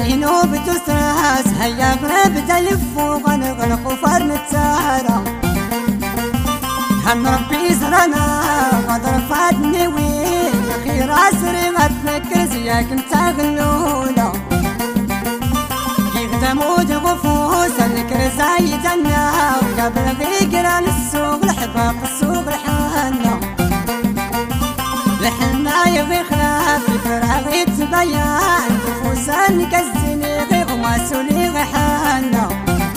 عينو بتسراس هيا غرب تلفو غنغن خفر نتسارا هم ربي زرنا غدر فاتني وين خير عسري غتفكر زياك انت غلولا تموت غفوس الكر زايدنا وقبل غيقران السوق الحباب السوق الحنا لحنا يبغي خلاف الفراغ يتبين غفوسا نكزني غي غماسولي غي حنا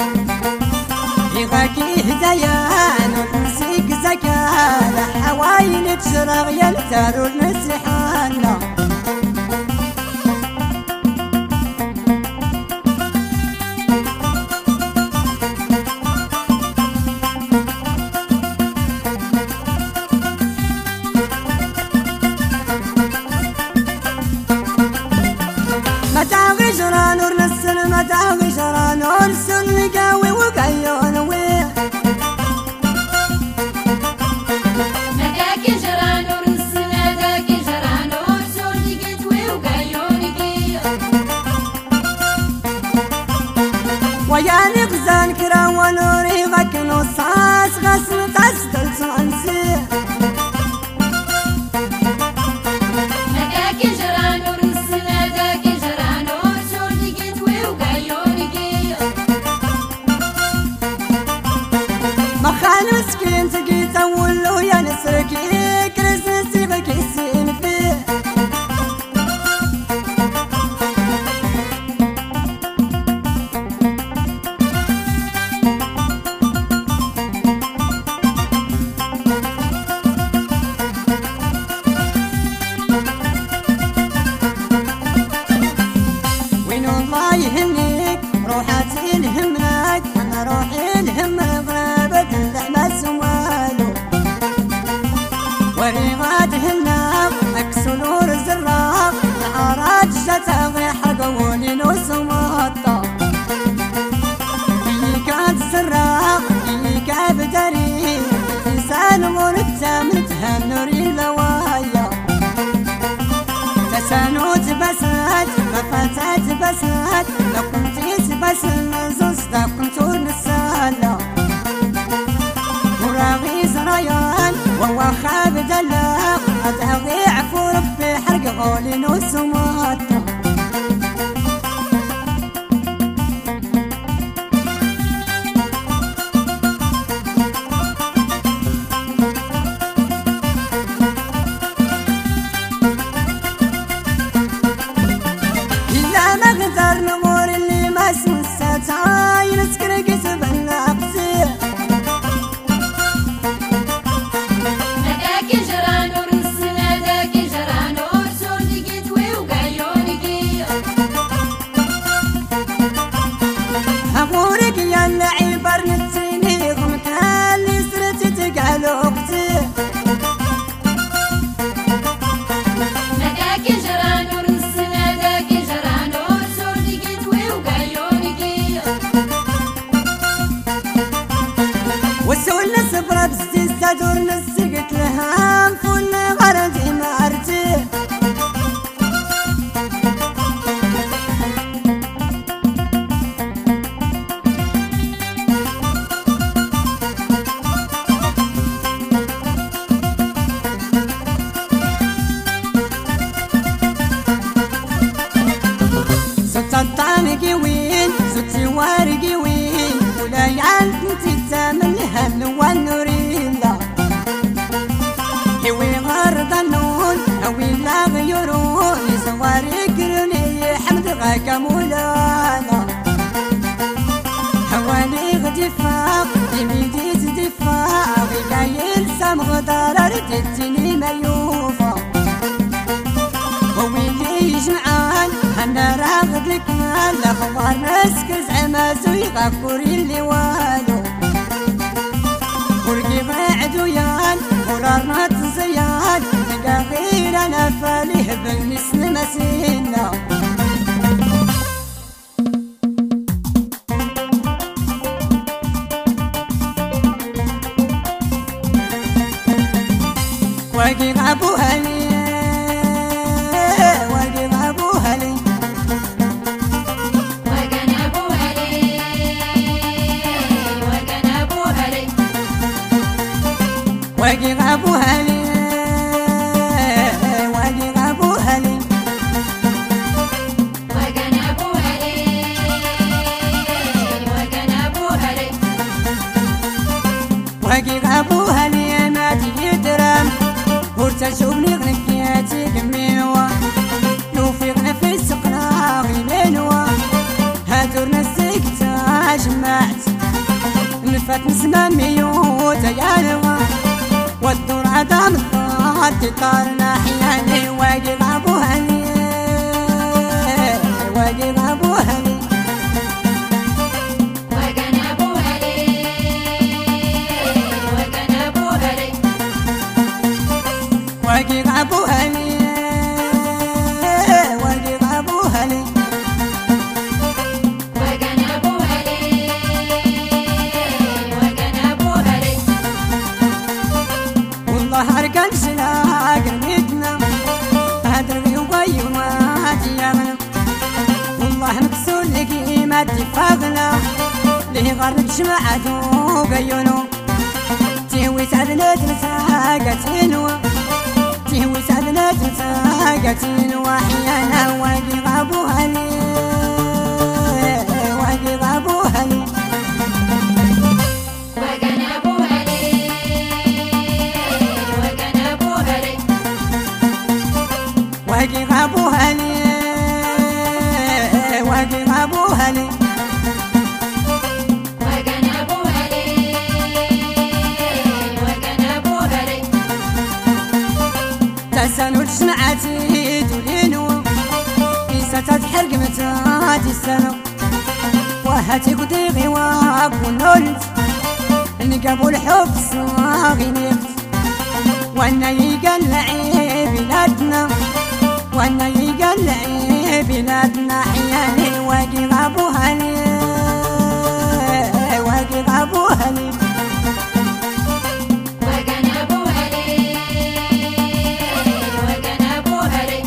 يغاكي هدايان ونسيك زكاة لحوايل تشرغ يلتارو المسيحانا متاغي جران ورنسل متاغي جران ورسل وقاوي وقايون وي متاغي جران ورنسل متاغي جران ورسل وقاوي وقايون وياني غزان كرا ونوري غاك نصاص غسل تسدل صنسي متاغي جران ورنسل متاغي جران مخال مسكين تقي تولو يا نسركي كرس سيبك السين فيه وين الله يهنيك روحاتي الهمناك انا روحي الهمك وريغات هناك اكسلور الزراق العراج جتاغي حقوني نوسمطا فيكات الزراق فيكا بدري لسان مرتم تهنري لوايا تسانوت بسات مفاتات بسات لو كنتيس بس المزوز لو كنتو نسالا وراغي زريان وهو خاب دلاق أتهغي عفو ربي حرق غولي نوسماتا إلا ما قدر نمور اللي ما سنسات عاين سكرك سبنا أقسي أمورك يا اللعيب برنتيني غمكان اللي سرتي تقعلو اختي مداك جران ورنسل مداك جران ورسول دقيت وقايونكي وسول نسبرة بستيسة دور نسقت لها فول غردي ما عرتي ستطانقي وين ستي وارقي وين ولا يعنتي تامل هل والنوريلا هوي غرد النون هوي لا غيرون زواري قرني حمد غاك مولانا هواني غدي فاق يميدي زدي فاق غايل سام غدار ردتني ميوفا هوي اللي يجمعان انا راغد لك مال اخبار نسكز عمازو يغفوري اللي والو ورقي بعدو يان ورارنا تزيان نلقى غير انا فاليه بالنسن مسينا واقي ابوها لي واقي ابوها لي تطارنا حياني واقي غابو هني واقي غابو هني وقنا ابو هلي وقنا ابو هلي واقي غابو هني واقي غابو هني وقنا ابو هلي وقنا ابو هلي والله اركان سلاق رميتنا هدري وبي وما تيامنا والله مكسور لقي ما اتفاقنا ليه غرب جماعته قيونو تهوي سعدنا تنساقتينو تهوي سعدنا تنساقتينو وحيانا واقي غابو هني واقي غابو هني وقنا ابو هلي وقنا ابو هلي واقي غابو هني واقي غابو هني وقنا ابو هلي وقنا ابو هلي تسانو جمعتي تولينو كيسة تحرق متاتي السنو وهاتي قديغي وابونولت نقابو الحب صاغي نيخت وانا يقلعي بلادنا وانا يقلعي بلادنا حياني واقي غابو هني واقي غابو هني وقنا ابو هلي وقنا ابو هلي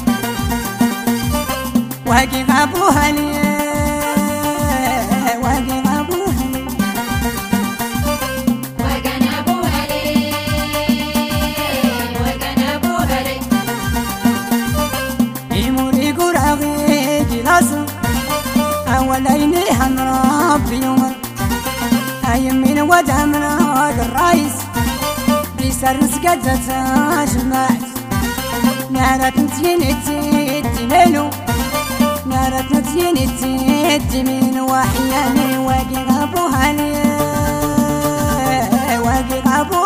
واقي غابو هني واقي غابو هني وقنا ابو هلي وقنا ابو هلي يموري قراغي جلاسو أوليني هم ربي يومر أيمين ودمنا الرئيس بيسر سقدت جمعت نارت نتيني تيمينو نارت نتيني تيمينو وحياني واقي غابو هني واقي غابو